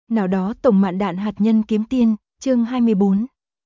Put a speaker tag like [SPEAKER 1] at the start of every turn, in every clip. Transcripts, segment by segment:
[SPEAKER 1] Nào đó tổng mạn đạn hạt nhân kiếm tiên, chương 24.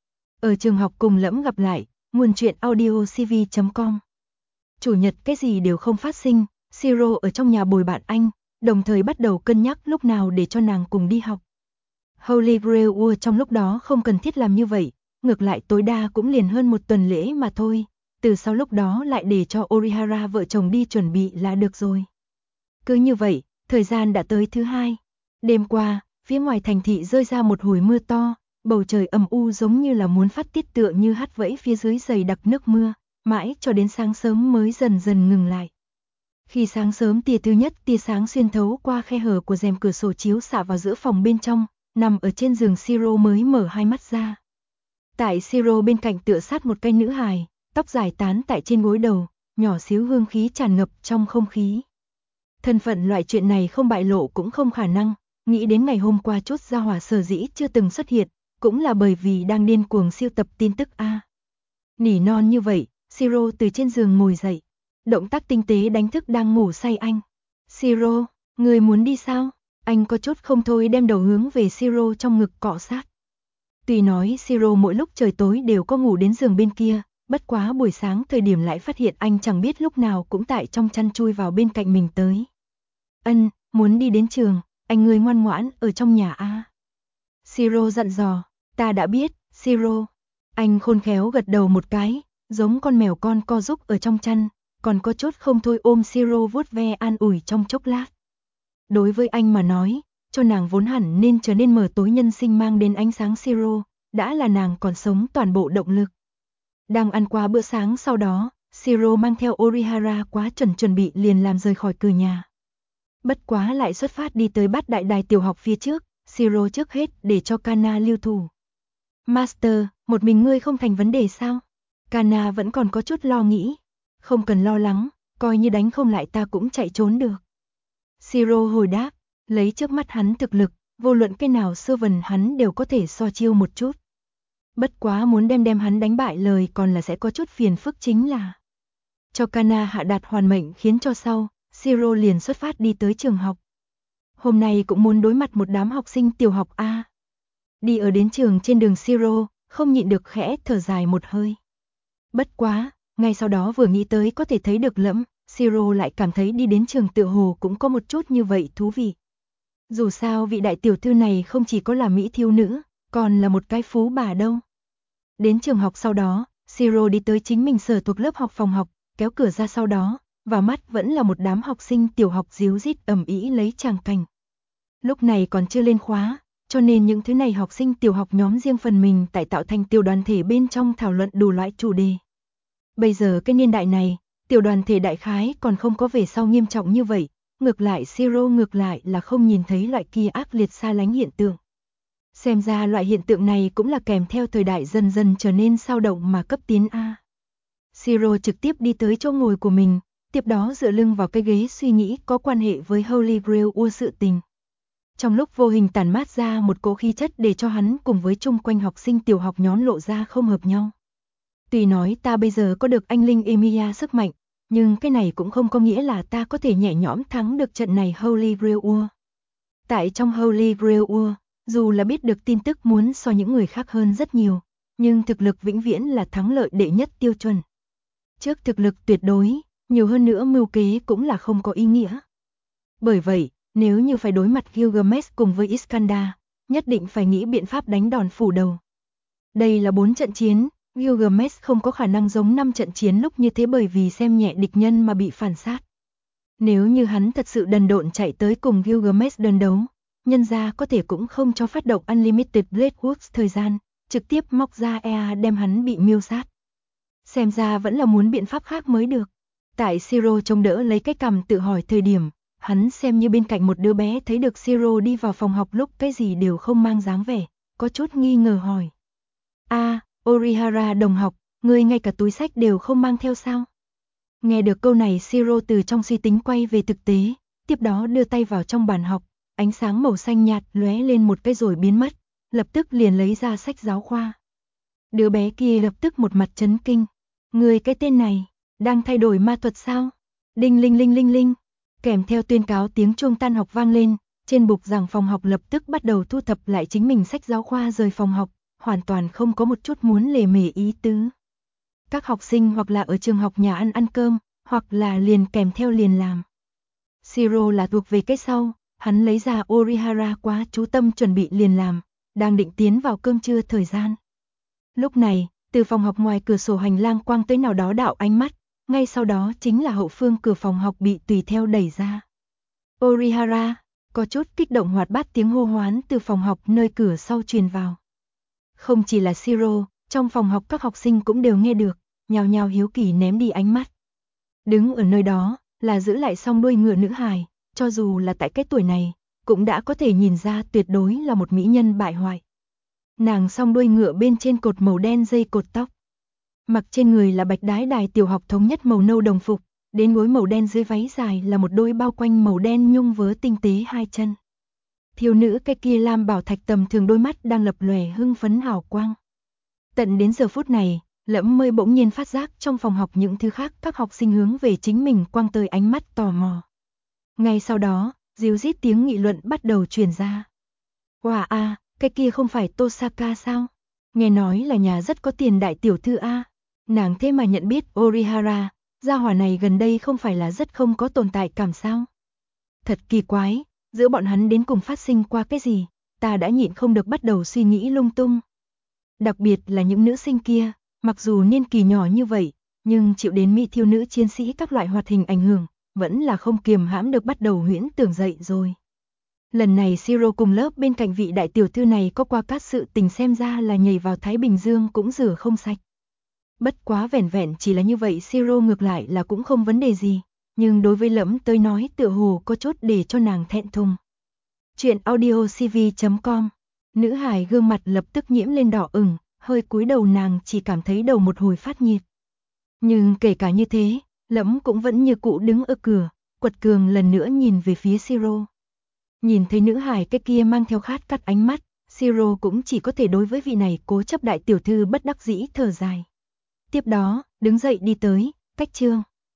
[SPEAKER 1] Ở trường học cùng Lẫm gặp lại, nguồn truyện audio cv.com. Chủ nhật cái gì đều không phát sinh, Siro ở trong nhà bồi bạn anh, đồng thời bắt đầu cân nhắc lúc nào để cho nàng cùng đi học. Holy Grail War trong lúc đó không cần thiết làm như vậy, ngược lại tối đa cũng liền hơn một tuần lễ mà thôi, từ sau lúc đó lại để cho Orihara vợ chồng đi chuẩn bị là được rồi. Cứ như vậy, thời gian đã tới thứ hai. Đêm qua, phía ngoài thành thị rơi ra một hồi mưa to, bầu trời âm u giống như là muốn phát tiết tựa như hắt vẫy phía dưới dày đặc nước mưa, mãi cho đến sáng sớm mới dần dần ngừng lại. Khi sáng sớm tia thứ nhất tia sáng xuyên thấu qua khe hở của rèm cửa sổ chiếu xạ vào giữa phòng bên trong, nằm ở trên giường Siro mới mở hai mắt ra. Tại Siro bên cạnh tựa sát một cây nữ hài, tóc dài tán tại trên gối đầu, nhỏ xíu hương khí tràn ngập trong không khí. Thân phận loại chuyện này không bại lộ cũng không khả năng, nghĩ đến ngày hôm qua chốt gia hỏa sở dĩ chưa từng xuất hiện, cũng là bởi vì đang điên cuồng siêu tập tin tức a. Nỉ non như vậy, Siro từ trên giường ngồi dậy, động tác tinh tế đánh thức đang ngủ say anh. Siro, người muốn đi sao? Anh có chút không thôi đem đầu hướng về Siro trong ngực cọ sát. Tuy nói Siro mỗi lúc trời tối đều có ngủ đến giường bên kia, bất quá buổi sáng thời điểm lại phát hiện anh chẳng biết lúc nào cũng tại trong chăn chui vào bên cạnh mình tới. Ân, muốn đi đến trường, anh ngươi ngoan ngoãn ở trong nhà a. Siro dặn dò, ta đã biết, Siro. Anh khôn khéo gật đầu một cái, giống con mèo con co rúc ở trong chăn, còn có chút không thôi ôm Siro vuốt ve an ủi trong chốc lát. Đối với anh mà nói, cho nàng vốn hẳn nên trở nên mở tối nhân sinh mang đến ánh sáng Siro, đã là nàng còn sống toàn bộ động lực. Đang ăn qua bữa sáng sau đó, Siro mang theo Orihara quá chuẩn bị liền làm rời khỏi cửa nhà. Bất quá lại xuất phát đi tới Bát Đại Đài tiểu học phía trước, Siro trước hết để cho Kana lưu thủ. Master, một mình ngươi không thành vấn đề sao? Kana vẫn còn có chút lo nghĩ. Không cần lo lắng, coi như đánh không lại ta cũng chạy trốn được. Siro hồi đáp, lấy trước mắt hắn thực lực, vô luận cái nào servant hắn đều có thể so chiêu một chút. Bất quá muốn đem hắn đánh bại lời còn là sẽ có chút phiền phức chính là. Cho Kana hạ đạt hoàn mệnh khiến cho sau, Siro liền xuất phát đi tới trường học. Hôm nay cũng muốn đối mặt một đám học sinh tiểu học A. Đi ở đến trường trên đường Siro, không nhịn được khẽ thở dài một hơi. Bất quá, ngay sau đó vừa nghĩ tới có thể thấy được Lẫm, Siro lại cảm thấy đi đến trường tựa hồ cũng có một chút như vậy thú vị. Dù sao vị đại tiểu thư này không chỉ có là mỹ thiếu nữ, còn là một cái phú bà đâu. Đến trường học sau đó, Siro đi tới chính mình sở thuộc lớp học phòng học, kéo cửa ra sau đó, vào mắt vẫn là một đám học sinh tiểu học ríu rít ầm ĩ lấy tràng cảnh. Lúc này còn chưa lên khóa, cho nên những thứ này học sinh tiểu học nhóm riêng phần mình tại tạo thành tiểu đoàn thể bên trong thảo luận đủ loại chủ đề. Bây giờ cái niên đại này, tiểu đoàn thể đại khái còn không có về sau nghiêm trọng như vậy, ngược lại Siro ngược lại là không nhìn thấy loại kia ác liệt xa lánh hiện tượng. Xem ra loại hiện tượng này cũng là kèm theo thời đại dần dần trở nên sao động mà cấp tiến A. Siro trực tiếp đi tới chỗ ngồi của mình, tiếp đó dựa lưng vào cái ghế suy nghĩ có quan hệ với Holy Grail War sự tình. Trong lúc vô hình tản mát ra một cỗ khí chất để cho hắn cùng với chung quanh học sinh tiểu học nhóm lộ ra không hợp nhau. Tuy nói ta bây giờ có được anh linh Emilia sức mạnh, nhưng cái này cũng không có nghĩa là ta có thể nhẹ nhõm thắng được trận này Holy Grail War. Tại trong Holy Grail War, dù là biết được tin tức muốn so những người khác hơn rất nhiều, nhưng thực lực vĩnh viễn là thắng lợi đệ nhất tiêu chuẩn. Trước thực lực tuyệt đối, nhiều hơn nữa mưu kế cũng là không có ý nghĩa. Bởi vậy, nếu như phải đối mặt Gilgamesh cùng với Iskandar, nhất định phải nghĩ biện pháp đánh đòn phủ đầu. Đây là 4 trận chiến, Gilgamesh không có khả năng giống 5 trận chiến lúc như thế bởi vì xem nhẹ địch nhân mà bị phản sát. Nếu như hắn thật sự đần độn chạy tới cùng Gilgamesh đơn đấu, nhân ra có thể cũng không cho phát động Unlimited Blade Works thời gian, trực tiếp móc ra EA đem hắn bị miêu sát. Xem ra vẫn là muốn biện pháp khác mới được. Tại Siro trông đỡ lấy cái cằm tự hỏi thời điểm, hắn xem như bên cạnh một đứa bé thấy được Siro đi vào phòng học lúc cái gì đều không mang dáng vẻ, có chút nghi ngờ hỏi. Orihara đồng học, ngươi ngay cả túi sách đều không mang theo sao? Nghe được câu này Siro từ trong suy tính quay về thực tế, tiếp đó đưa tay vào trong bàn học, ánh sáng màu xanh nhạt lóe lên một cái rồi biến mất, lập tức liền lấy ra sách giáo khoa. Đứa bé kia lập tức một mặt chấn kinh. Ngươi cái tên này, đang thay đổi ma thuật sao? Đinh linh linh linh linh. Kèm theo tuyên cáo tiếng chuông tan học vang lên, trên bục giảng phòng học lập tức bắt đầu thu thập lại chính mình sách giáo khoa rời phòng học, hoàn toàn không có một chút muốn lề mề ý tứ. Các học sinh hoặc là ở trường học nhà ăn cơm, hoặc là liền kèm theo liền làm. Shiro là thuộc về cái sau, hắn lấy ra Orihara quá chú tâm chuẩn bị liền làm, đang định tiến vào cơm trưa thời gian. Lúc này, từ phòng học ngoài cửa sổ hành lang quang tới nào đó đạo ánh mắt, ngay sau đó chính là hậu phương cửa phòng học bị tùy theo đẩy ra. Orihara, có chút kích động hoạt bát tiếng hô hoán từ phòng học nơi cửa sau truyền vào. Không chỉ là Shiro, trong phòng học các học sinh cũng đều nghe được, nhao nhao hiếu kỳ ném đi ánh mắt. Đứng ở nơi đó, là giữ lại song đuôi ngựa nữ hài, cho dù là tại cái tuổi này, cũng đã có thể nhìn ra tuyệt đối là một mỹ nhân bại hoại. Nàng song đuôi ngựa bên trên cột màu đen dây cột tóc. Mặc trên người là bạch đái đài tiểu học thống nhất màu nâu đồng phục, đến gối màu đen dưới váy dài là một đôi bao quanh màu đen nhung vớ tinh tế hai chân. Thiếu nữ cái kia lam bảo thạch tầm thường đôi mắt đang lập lòe hưng phấn hào quang. Tận đến giờ phút này, Lẫm mới bỗng nhiên phát giác trong phòng học những thứ khác các học sinh hướng về chính mình quăng tới ánh mắt tò mò. Ngay sau đó, ríu rít tiếng nghị luận bắt đầu truyền ra. Wow a, cái kia không phải Tosaka sao? Nghe nói là nhà rất có tiền đại tiểu thư a. Nàng thế mà nhận biết Orihara, gia hỏa này gần đây không phải là rất không có tồn tại cảm sao? Thật kỳ quái, giữa bọn hắn đến cùng phát sinh qua cái gì, ta đã nhịn không được bắt đầu suy nghĩ lung tung. Đặc biệt là những nữ sinh kia, mặc dù niên kỳ nhỏ như vậy, nhưng chịu đến mỹ thiếu nữ chiến sĩ các loại hoạt hình ảnh hưởng, vẫn là không kiềm hãm được bắt đầu huyễn tưởng dậy rồi. Lần này Shiro cùng lớp bên cạnh vị đại tiểu thư này có qua các sự tình xem ra là nhảy vào Thái Bình Dương cũng rửa không sạch. Bất quá vẻn vẹn chỉ là như vậy Shiro ngược lại là cũng không vấn đề gì, nhưng đối với Lẫm tới nói tựa hồ có chút để cho nàng thẹn thùng. Chuyện audiocv.com. Nữ hài gương mặt lập tức nhiễm lên đỏ ửng, hơi cúi đầu nàng chỉ cảm thấy đầu một hồi phát nhiệt. Nhưng kể cả như thế, Lẫm cũng vẫn như cũ đứng ở cửa, quật cường lần nữa nhìn về phía Shiro. Nhìn thấy nữ hài cái kia mang theo khát cắt ánh mắt, Shiro cũng chỉ có thể đối với vị này cố chấp đại tiểu thư bất đắc dĩ thở dài. Tiếp đó, đứng dậy đi tới, cách chương.